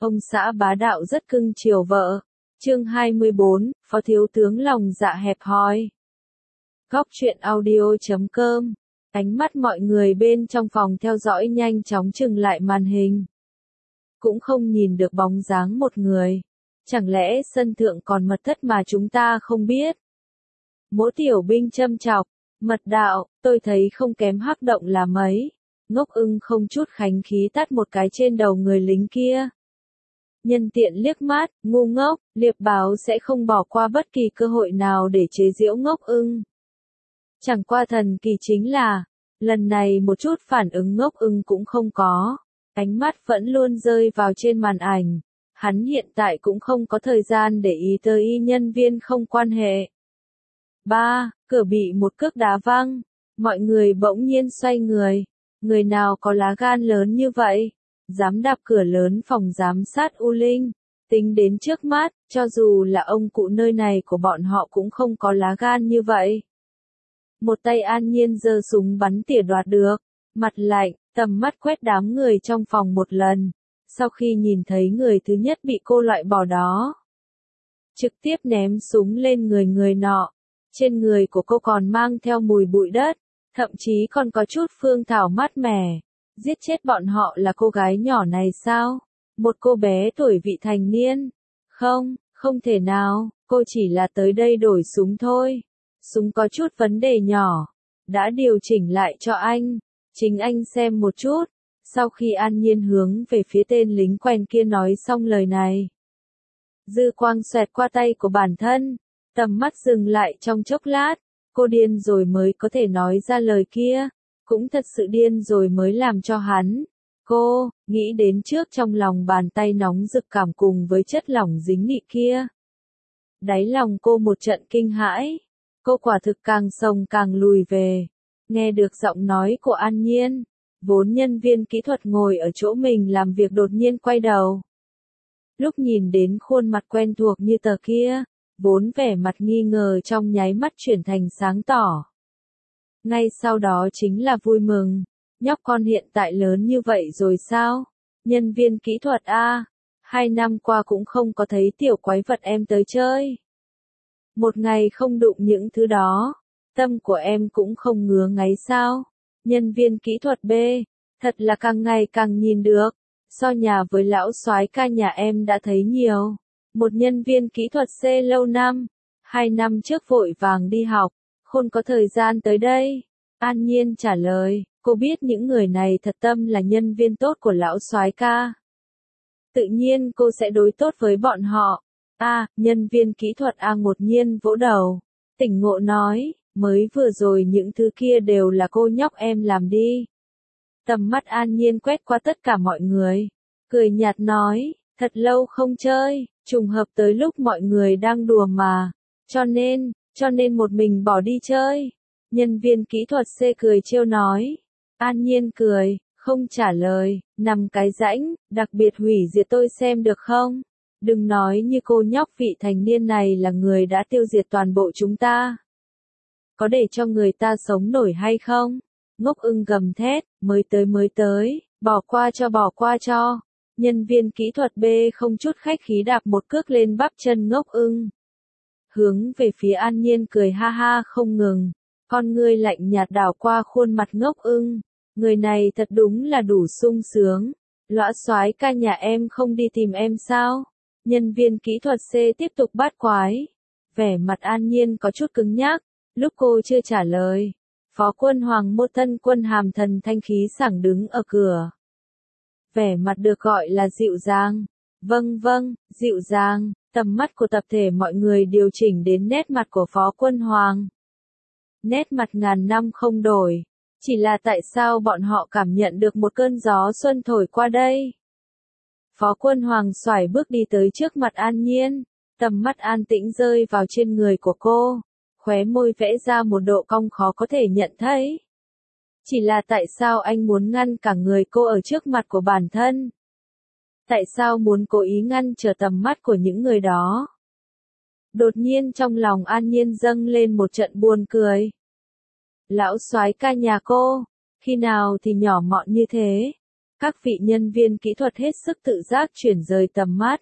Ông xã bá đạo rất cưng chiều vợ. Chương 24, Phó thiếu tướng lòng dạ hẹp hòi. Góc truyện audio.com. Ánh mắt mọi người bên trong phòng theo dõi nhanh chóng chừng lại màn hình. Cũng không nhìn được bóng dáng một người. Chẳng lẽ sân thượng còn mật thất mà chúng ta không biết? Mỗ tiểu binh châm chọc. Mật đạo, tôi thấy không kém Hắc Động là mấy. Ngốc Ưng không chút khánh khí tát một cái trên đầu người lính kia. Nhân tiện liếc mắt, ngu ngốc, Liệp Báo sẽ không bỏ qua bất kỳ cơ hội nào để chế giễu Ngốc Ưng. Chẳng qua thần kỳ chính là, lần này một chút phản ứng Ngốc Ưng cũng không có. Ánh mắt vẫn luôn rơi vào trên màn ảnh. Hắn hiện tại cũng không có thời gian để ý tới nhân viên không quan hệ. Cửa bị một cước đá văng. Mọi người bỗng nhiên xoay người. Người nào có lá gan lớn như vậy? Dám đạp cửa lớn phòng giám sát U Linh. Tính đến trước mắt, cho dù là ông cụ nơi này của bọn họ cũng không có lá gan như vậy. Một tay An Nhiên giơ súng bắn tỉa đoạt được. Mặt lạnh, tầm mắt quét đám người trong phòng một lần. Sau khi nhìn thấy người thứ nhất bị cô loại bỏ đó, trực tiếp ném súng lên người nọ. Trên người của cô còn mang theo mùi bụi đất, thậm chí còn có chút phương thảo mát mẻ. Giết chết bọn họ là cô gái nhỏ này sao? Một cô bé tuổi vị thành niên? Không thể nào, cô chỉ là tới đây đổi súng thôi. Súng có chút vấn đề nhỏ, đã điều chỉnh lại cho anh, chính anh xem một chút. Sau khi An Nhiên hướng về phía tên lính quen kia nói xong lời này, dư quang xoẹt qua tay của bản thân, tầm mắt dừng lại trong chốc lát. Cô điên rồi mới có thể nói ra lời kia, cũng thật sự điên rồi mới làm cho hắn. Cô, nghĩ đến trước trong lòng bàn tay nóng rực cảm cùng với chất lỏng dính nị kia. Đáy lòng cô một trận kinh hãi, cô quả thực càng sông càng lùi về. Nghe được giọng nói của An Nhiên, vốn nhân viên kỹ thuật ngồi ở chỗ mình làm việc đột nhiên quay đầu. Lúc nhìn đến khuôn mặt quen thuộc như tờ kia, vốn vẻ mặt nghi ngờ trong nháy mắt chuyển thành sáng tỏ. Ngay sau đó chính là vui mừng. Nhóc con hiện tại lớn như vậy rồi sao? Nhân viên kỹ thuật a, 2 năm qua cũng không có thấy tiểu quái vật em tới chơi. Một ngày không đụng những thứ đó, tâm của em cũng không ngứa ngáy sao? Nhân viên kỹ thuật B, thật là càng ngày càng nhìn được. So nhà với lão soái ca nhà em đã thấy nhiều. Một nhân viên kỹ thuật C lâu năm, 2 năm trước vội vàng đi học, không có thời gian tới đây. An Nhiên trả lời, cô biết những người này thật tâm là nhân viên tốt của lão soái ca. Tự nhiên cô sẽ đối tốt với bọn họ. Nhân viên kỹ thuật A ngột nhiên vỗ đầu, tỉnh ngộ nói, mới vừa rồi những thứ kia đều là cô nhóc em làm đi. Tầm mắt An Nhiên quét qua tất cả mọi người, cười nhạt nói, thật lâu không chơi, trùng hợp tới lúc mọi người đang đùa mà, cho nên một mình bỏ đi chơi. Nhân viên kỹ thuật C cười trêu nói. An Nhiên cười, không trả lời, nằm cái rãnh, đặc biệt hủy diệt tôi xem được không? Đừng nói như cô nhóc vị thành niên này là người đã tiêu diệt toàn bộ chúng ta. Có để cho người ta sống nổi hay không? Ngốc Ưng gầm thét, mới tới, bỏ qua cho. Nhân viên kỹ thuật B không chút khách khí đạp một cước lên bắp chân Ngốc Ưng. Hướng về phía An Nhiên cười ha ha không ngừng. Con ngươi lạnh nhạt đảo qua khuôn mặt Ngốc Ưng. Người này thật đúng là đủ sung sướng. Lõa soái ca nhà em không đi tìm em sao? Nhân viên kỹ thuật C tiếp tục bát quái. Vẻ mặt An Nhiên có chút cứng nhắc. Lúc cô chưa trả lời, Phó Quân Hoàng một thân quân hàm thần thanh khí sảng đứng ở cửa. Vẻ mặt được gọi là dịu dàng. Vâng, dịu dàng. Tầm mắt của tập thể mọi người điều chỉnh đến nét mặt của Phó Quân Hoàng. Nét mặt ngàn năm không đổi. Chỉ là tại sao bọn họ cảm nhận được một cơn gió xuân thổi qua đây? Phó Quân Hoàng xoải bước đi tới trước mặt An Nhiên. Tầm mắt an tĩnh rơi vào trên người của cô. Khóe môi vẽ ra một độ cong khó có thể nhận thấy. Chỉ là tại sao anh muốn ngăn cả người cô ở trước mặt của bản thân? Tại sao muốn cố ý ngăn trở tầm mắt của những người đó? Đột nhiên trong lòng An Nhiên dâng lên một trận buồn cười. Lão soái ca nhà cô, khi nào thì nhỏ mọn như thế? Các vị nhân viên kỹ thuật hết sức tự giác chuyển rời tầm mắt.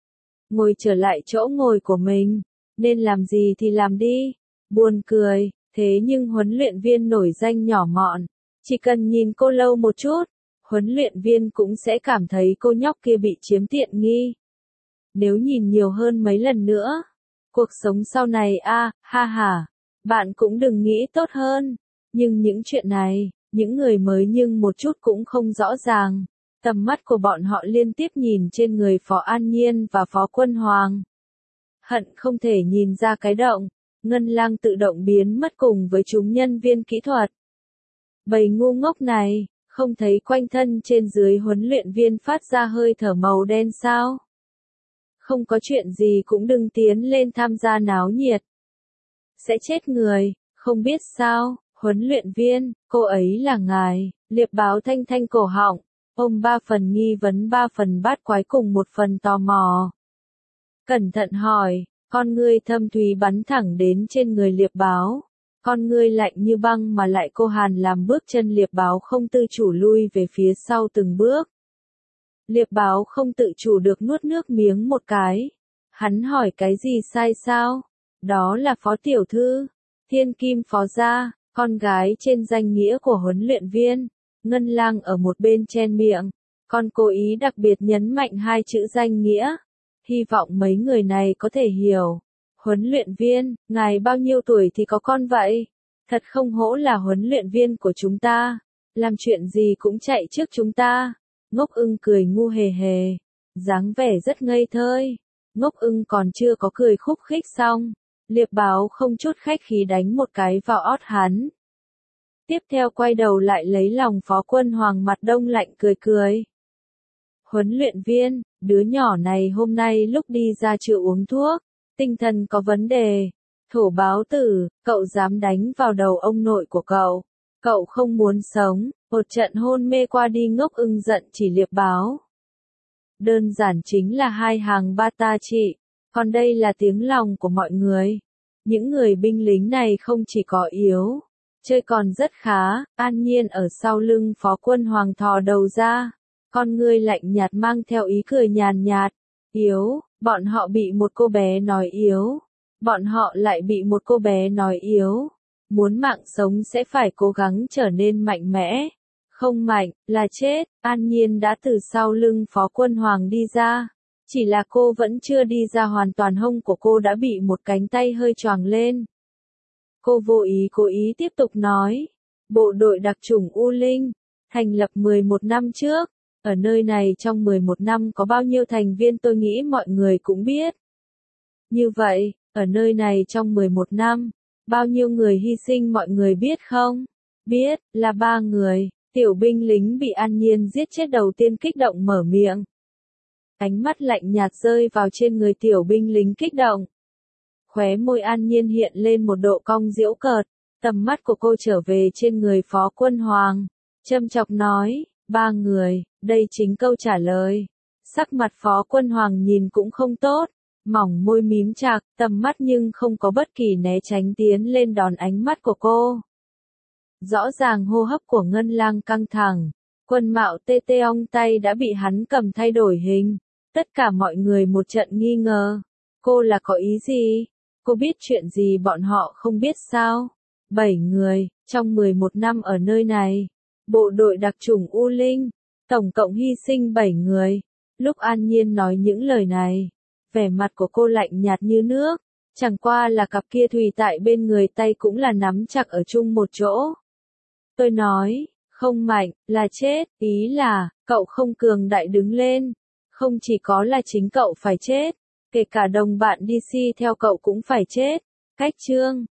Ngồi trở lại chỗ ngồi của mình, nên làm gì thì làm đi. Buồn cười, thế nhưng huấn luyện viên nổi danh nhỏ mọn, chỉ cần nhìn cô lâu một chút, huấn luyện viên cũng sẽ cảm thấy cô nhóc kia bị chiếm tiện nghi. Nếu nhìn nhiều hơn mấy lần nữa, cuộc sống sau này ha ha, bạn cũng đừng nghĩ tốt hơn. Nhưng những chuyện này, những người mới nhưng một chút cũng không rõ ràng. Tầm mắt của bọn họ liên tiếp nhìn trên người Phó An Nhiên và Phó Quân Hoàng. Hận không thể nhìn ra cái động, Ngân Lang tự động biến mất cùng với chúng nhân viên kỹ thuật. Bầy ngu ngốc này, không thấy quanh thân trên dưới huấn luyện viên phát ra hơi thở màu đen sao? Không có chuyện gì cũng đừng tiến lên tham gia náo nhiệt. Sẽ chết người, không biết sao, huấn luyện viên, cô ấy là ngài, Liệp Báo thanh thanh cổ họng, ôm 3 phần nghi vấn 3 phần bát quái cùng 1 phần tò mò. Cẩn thận hỏi, con ngươi thâm thúy bắn thẳng đến trên người Liệp Báo. Con ngươi lạnh như băng mà lại cô Hàn làm bước chân Liệp Báo không tự chủ lui về phía sau từng bước. Liệp Báo không tự chủ được nuốt nước miếng một cái. Hắn hỏi cái gì sai sao? Đó là Phó tiểu thư, Thiên Kim Phó gia, con gái trên danh nghĩa của huấn luyện viên. Ngân Lang ở một bên chen miệng, con cố ý đặc biệt nhấn mạnh 2 chữ danh nghĩa. Hy vọng mấy người này có thể hiểu. Huấn luyện viên, ngài bao nhiêu tuổi thì có con vậy? Thật không hổ là huấn luyện viên của chúng ta. Làm chuyện gì cũng chạy trước chúng ta. Ngốc Ưng cười ngu hề hề. Dáng vẻ rất ngây thơi. Ngốc Ưng còn chưa có cười khúc khích xong. Liệp Báo không chút khách khí đánh một cái vào ót hắn. Tiếp theo quay đầu lại lấy lòng Phó Quân Hoàng mặt đông lạnh cười cười. Huấn luyện viên, đứa nhỏ này hôm nay lúc đi ra chưa uống thuốc, tinh thần có vấn đề. Thổ báo tử, cậu dám đánh vào đầu ông nội của cậu. Cậu không muốn sống, một trận hôn mê qua đi. Ngốc Ưng giận chỉ Liệp Báo. Đơn giản chính là 2 hàng ba ta chị, còn đây là tiếng lòng của mọi người. Những người binh lính này không chỉ có yếu, chơi còn rất khá. An Nhiên ở sau lưng Phó Quân Hoàng thò đầu ra, con ngươi lạnh nhạt mang theo ý cười nhàn nhạt. Yếu, bọn họ bị một cô bé nói yếu. Bọn họ lại bị một cô bé nói yếu. Muốn mạng sống sẽ phải cố gắng trở nên mạnh mẽ. Không mạnh, là chết. An Nhiên đã từ sau lưng Phó Quân Hoàng đi ra. Chỉ là cô vẫn chưa đi ra hoàn toàn, hông của cô đã bị một cánh tay hơi choàng lên. Cô vô ý cố ý tiếp tục nói. Bộ đội đặc chủng U Linh, thành lập 11 năm trước. Ở nơi này trong 11 năm có bao nhiêu thành viên tôi nghĩ mọi người cũng biết. Như vậy, ở nơi này trong 11 năm, bao nhiêu người hy sinh mọi người biết không? Biết, là 3 người. Tiểu binh lính bị An Nhiên giết chết đầu tiên kích động mở miệng. Ánh mắt lạnh nhạt rơi vào trên người tiểu binh lính kích động. Khóe môi An Nhiên hiện lên một độ cong giễu cợt, tầm mắt của cô trở về trên người Phó Quân Hoàng. Châm chọc nói, 3 người, đây chính câu trả lời. Sắc mặt Phó Quân Hoàng nhìn cũng không tốt, mỏng môi mím chặt, tầm mắt nhưng không có bất kỳ né tránh tiến lên đón ánh mắt của cô. Rõ ràng hô hấp của Ngân Lang căng thẳng, quần mạo tê tê ong tay đã bị hắn cầm thay đổi hình. Tất cả mọi người một trận nghi ngờ. Cô là có ý gì? Cô biết chuyện gì bọn họ không biết sao? 7 người, trong 11 năm ở nơi này. Bộ đội đặc chủng U Linh, tổng cộng hy sinh 7 người. Lúc An Nhiên nói những lời này, vẻ mặt của cô lạnh nhạt như nước. Chẳng qua là cặp kia thùy tại bên người tay cũng là nắm chặt ở chung một chỗ. Tôi nói, không mạnh, là chết, ý là, cậu không cường đại đứng lên. Không chỉ có là chính cậu phải chết, kể cả đồng bạn DC theo cậu cũng phải chết. Cách chương